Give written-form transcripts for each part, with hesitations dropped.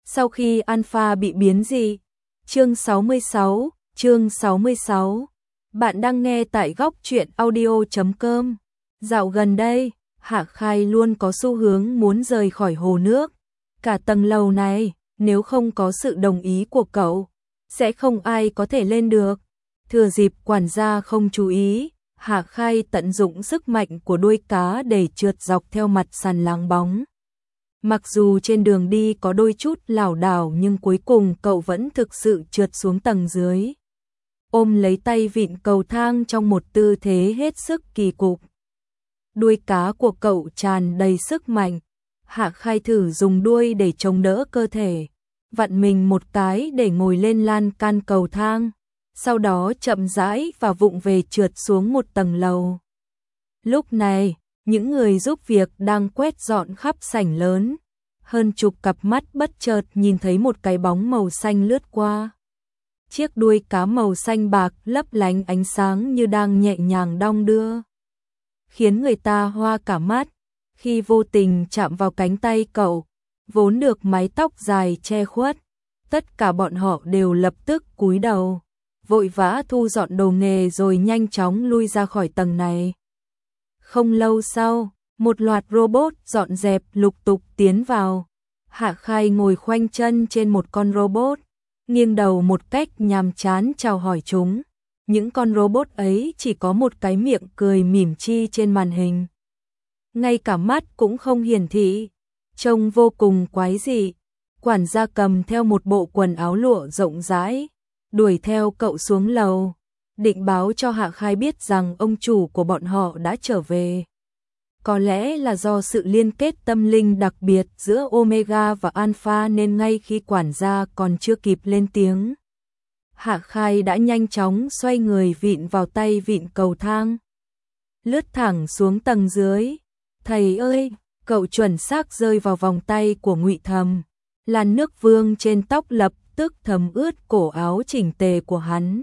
Sau khi Alpha bị biến dị. Chương 66. Bạn đang nghe tại góc truyện audio.com. Dạo gần đây, Hạ Khai luôn có xu hướng muốn rời khỏi hồ nước. Cả tầng lầu này, nếu không có sự đồng ý của cậu, sẽ không ai có thể lên được. Thừa dịp quản gia không chú ý, Hạ Khai tận dụng sức mạnh của đuôi cá để trượt dọc theo mặt sàn láng bóng. Mặc dù trên đường đi có đôi chút lảo đảo nhưng cuối cùng cậu vẫn thực sự trượt xuống tầng dưới. Ôm lấy tay vịn cầu thang trong một tư thế hết sức kỳ cục. Đuôi cá của cậu tràn đầy sức mạnh. Hạ Khai thử dùng đuôi để chống đỡ cơ thể, vặn mình một cái để ngồi lên lan can cầu thang, sau đó chậm rãi và vụng về trượt xuống một tầng lầu. Lúc này, những người giúp việc đang quét dọn khắp sảnh lớn. Hơn chục cặp mắt bất chợt nhìn thấy một cái bóng màu xanh lướt qua. Chiếc đuôi cá màu xanh bạc lấp lánh ánh sáng như đang nhẹ nhàng đong đưa, khiến người ta hoa cả mắt. Khi vô tình chạm vào cánh tay cậu, vốn được mái tóc dài che khuất, tất cả bọn họ đều lập tức cúi đầu, vội vã thu dọn đồ nghề rồi nhanh chóng lui ra khỏi tầng này. Không lâu sau, một loạt robot dọn dẹp lục tục tiến vào. Hạ Khai ngồi khoanh chân trên một con robot, nghiêng đầu một cách nhàm chán chào hỏi chúng. Những con robot ấy chỉ có một cái miệng cười mỉm chi trên màn hình. Ngay cả mắt cũng không hiển thị, trông vô cùng quái dị. Quản gia cầm theo một bộ quần áo lụa rộng rãi, đuổi theo cậu xuống lầu, định báo cho Hạ Khai biết rằng ông chủ của bọn họ đã trở về. Có lẽ là do sự liên kết tâm linh đặc biệt giữa Omega và Alpha nên ngay khi quản gia còn chưa kịp lên tiếng, Hạ Khai đã nhanh chóng xoay người vịn vào tay vịn cầu thang, lướt thẳng xuống tầng dưới. Thầy ơi, cậu chuẩn xác rơi vào vòng tay của Ngụy Thầm. Làn nước vương trên tóc lập tức thấm ướt cổ áo chỉnh tề của hắn.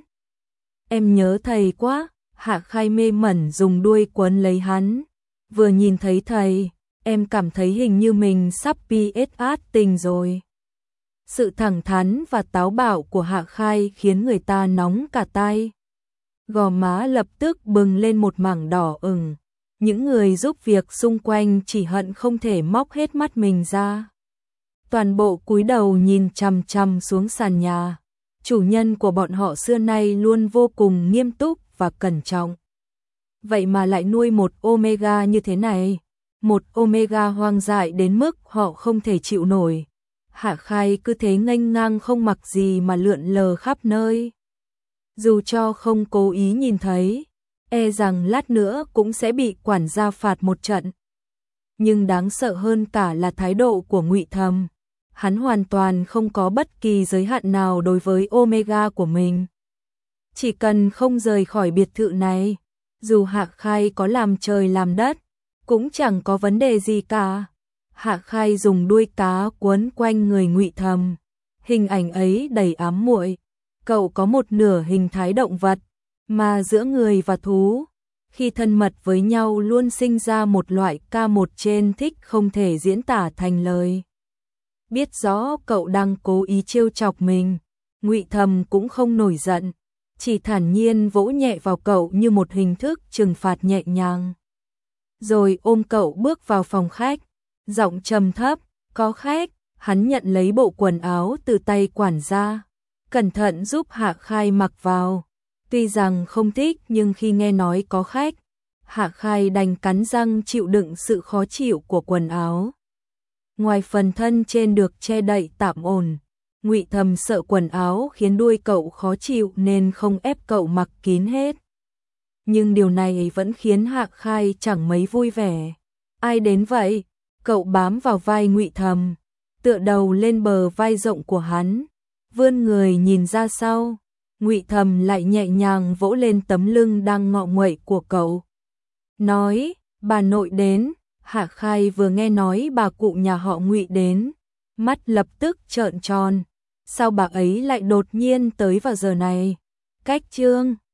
Em nhớ thầy quá. Hạ Khai mê mẩn dùng đuôi quấn lấy hắn. Vừa nhìn thấy thầy, em cảm thấy hình như mình sắp PS tình rồi. Sự thẳng thắn và táo bạo của Hạ Khai khiến người ta nóng cả tay. Gò má lập tức bừng lên một mảng đỏ ửng. Những người giúp việc xung quanh chỉ hận không thể móc hết mắt mình ra. Toàn bộ cúi đầu nhìn chằm chằm xuống sàn nhà. Chủ nhân của bọn họ xưa nay luôn vô cùng nghiêm túc và cẩn trọng. Vậy mà lại nuôi một Omega như thế này. Một Omega hoang dại đến mức họ không thể chịu nổi. Hạ Khai cứ thế nghênh ngang không mặc gì mà lượn lờ khắp nơi. Dù cho không cố ý nhìn thấy, e rằng lát nữa cũng sẽ bị quản gia phạt một trận. Nhưng đáng sợ hơn cả là thái độ của Ngụy Thầm. Hắn hoàn toàn không có bất kỳ giới hạn nào đối với Omega của mình. Chỉ cần không rời khỏi biệt thự này, dù Hạ Khai có làm trời làm đất, cũng chẳng có vấn đề gì cả. Hạ Khai dùng đuôi cá quấn quanh người Ngụy Thầm. Hình ảnh ấy đầy ám muội. Cậu có một nửa hình thái động vật, mà giữa người và thú, khi thân mật với nhau luôn sinh ra một loại K1 trên thích không thể diễn tả thành lời. Biết rõ cậu đang cố ý trêu chọc mình, Ngụy Thầm cũng không nổi giận, chỉ thản nhiên vỗ nhẹ vào cậu như một hình thức trừng phạt nhẹ nhàng. Rồi ôm cậu bước vào phòng khách, giọng trầm thấp, có khách. Hắn nhận lấy bộ quần áo từ tay quản gia, cẩn thận giúp Hạ Khai mặc vào. Tuy rằng không thích nhưng khi nghe nói có khách, Hạ Khai đành cắn răng chịu đựng sự khó chịu của quần áo. Ngoài phần thân trên được che đậy tạm ổn, Ngụy Thầm sợ quần áo khiến đuôi cậu khó chịu nên không ép cậu mặc kín hết. Nhưng điều này vẫn khiến Hạ Khai chẳng mấy vui vẻ. Ai đến vậy? Cậu bám vào vai Ngụy Thầm, tựa đầu lên bờ vai rộng của hắn, vươn người nhìn ra sau. Ngụy Thầm lại nhẹ nhàng vỗ lên tấm lưng đang ngọ nguậy của cậu. Nói, bà nội đến. Hạ Khai vừa nghe nói bà cụ nhà họ Ngụy đến, mắt lập tức trợn tròn. Sao bà ấy lại đột nhiên tới vào giờ này? Cách chương